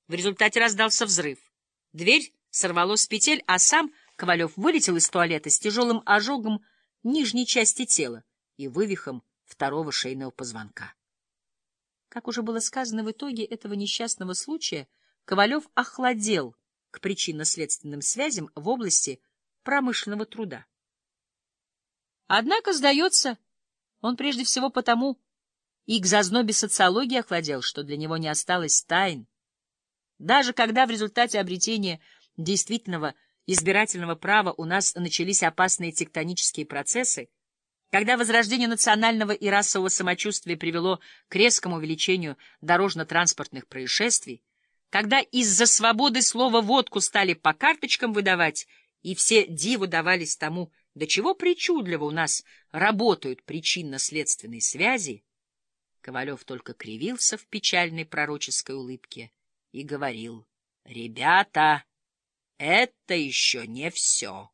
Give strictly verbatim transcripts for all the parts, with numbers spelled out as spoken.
В результате раздался взрыв. Дверь сорвалась с петель, а сам Ковалев вылетел из туалета с тяжелым ожогом нижней части тела и вывихом второго шейного позвонка. Как уже было сказано, в итоге этого несчастного случая Ковалев охладел к причинно-следственным связям в области промышленного труда. Однако, сдается, он прежде всего потому и к зазнобе социологии охладел, что для него не осталось тайн. Даже когда в результате обретения действительного избирательного права у нас начались опасные тектонические процессы, когда возрождение национального и расового самочувствия привело к резкому увеличению дорожно-транспортных происшествий, когда из-за свободы слова водку стали по карточкам выдавать, и все диву давались тому, до чего причудливо у нас работают причинно-следственные связи, Ковалев только кривился в печальной пророческой улыбке и говорил: «Ребята, это еще не все».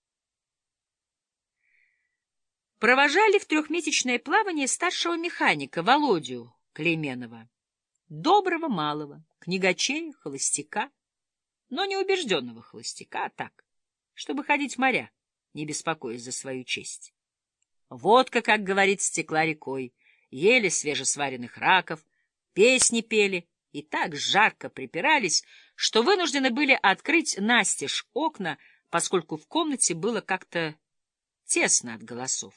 Провожали в трехмесячное плавание старшего механика Володю Клейменова, доброго малого, книгачея, холостяка, но не убежденного холостяка, а так, чтобы ходить в моря, не беспокоясь за свою честь. Водка, как говорит, стекла рекой, ели свежесваренных раков, песни пели и так жарко припирались, что вынуждены были открыть настежь окна, поскольку в комнате было как-то тесно от голосов.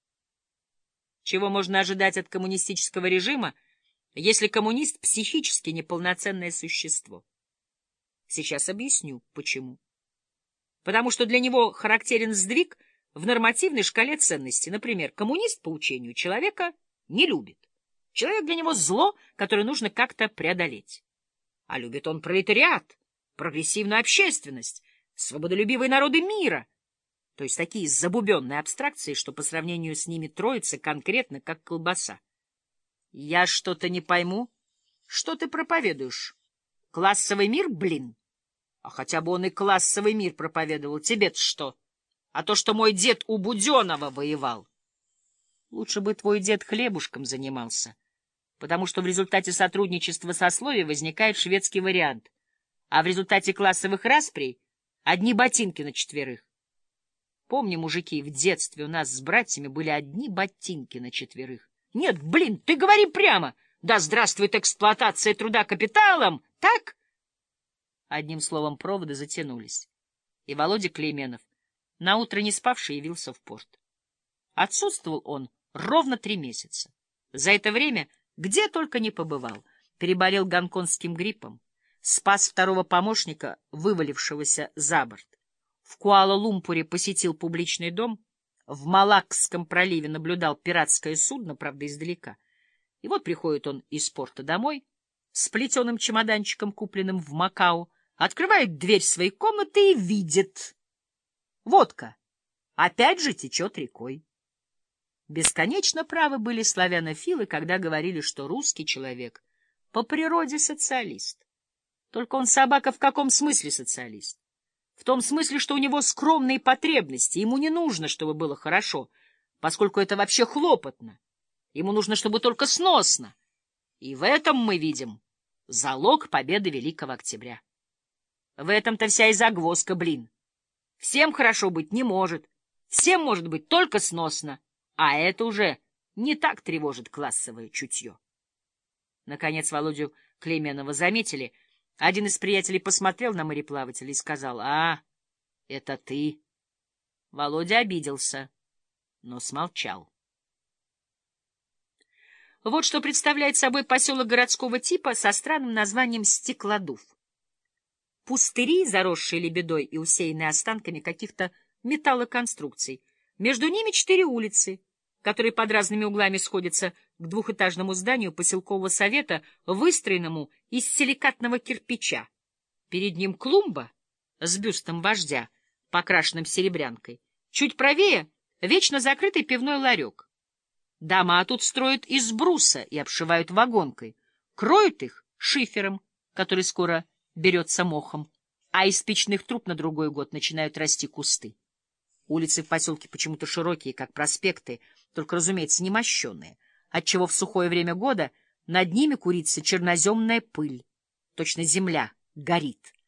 Чего можно ожидать от коммунистического режима, если коммунист — психически неполноценное существо? Сейчас объясню, почему. Потому что для него характерен сдвиг в нормативной шкале ценностей. Например, коммунист по учению человека не любит. Человек для него зло, которое нужно как-то преодолеть. А любит он пролетариат, прогрессивную общественность, свободолюбивые народы мира, то есть такие забубенные абстракции, что по сравнению с ними троица конкретно как колбаса. Я что-то не пойму. Что ты проповедуешь? Классовый мир, блин? А хотя бы он и классовый мир проповедовал. Тебе-то что? А то, что мой дед у Буденова воевал. Лучше бы твой дед хлебушком занимался, потому что в результате сотрудничества сословий возникает шведский вариант, а в результате классовых расприй — одни ботинки на четверых. Помню, мужики, в детстве у нас с братьями были одни ботинки на четверых. Нет, блин, ты говори прямо. Да здравствует эксплуатация труда капиталом, так? Одним словом, проводы затянулись. И Володя Клейменов, наутро не спавший, явился в порт. Отсутствовал он ровно три месяца. За это время где только не побывал. Переболел гонконгским гриппом, спас второго помощника, вывалившегося за борт. В Куала-Лумпуре посетил публичный дом, в Малакском проливе наблюдал пиратское судно, правда, издалека. И вот приходит он из порта домой с плетеным чемоданчиком, купленным в Макао, открывает дверь своей комнаты и видит. Водка опять же течет рекой. Бесконечно правы были славянофилы, когда говорили, что русский человек по природе социалист. Только он, собака, в каком смысле социалист? В том смысле, что у него скромные потребности, ему не нужно, чтобы было хорошо, поскольку это вообще хлопотно. Ему нужно, чтобы только сносно. И в этом мы видим залог победы Великого Октября. В этом-то вся и загвоздка, блин. Всем хорошо быть не может, всем может быть только сносно, а это уже не так тревожит классовое чутье. Наконец Володю Клейменова заметили. Один из приятелей посмотрел на мореплавателя и сказал: «А, это ты». Володя обиделся, но смолчал. Вот что представляет собой поселок городского типа со странным названием Стеклодув. Пустыри, заросшие лебедой и усеянные останками каких-то металлоконструкций. Между ними четыре улицы, которые под разными углами сходятся к двухэтажному зданию поселкового совета, выстроенному из силикатного кирпича. Перед ним клумба с бюстом вождя, покрашенным серебрянкой. Чуть правее — вечно закрытый пивной ларек. Дома тут строят из бруса и обшивают вагонкой, кроют их шифером, который скоро берется мохом, а из печных труб на другой год начинают расти кусты. Улицы в поселке почему-то широкие, как проспекты, только, разумеется, не мощеные, отчего в сухое время года над ними курится черноземная пыль. точно земля горит.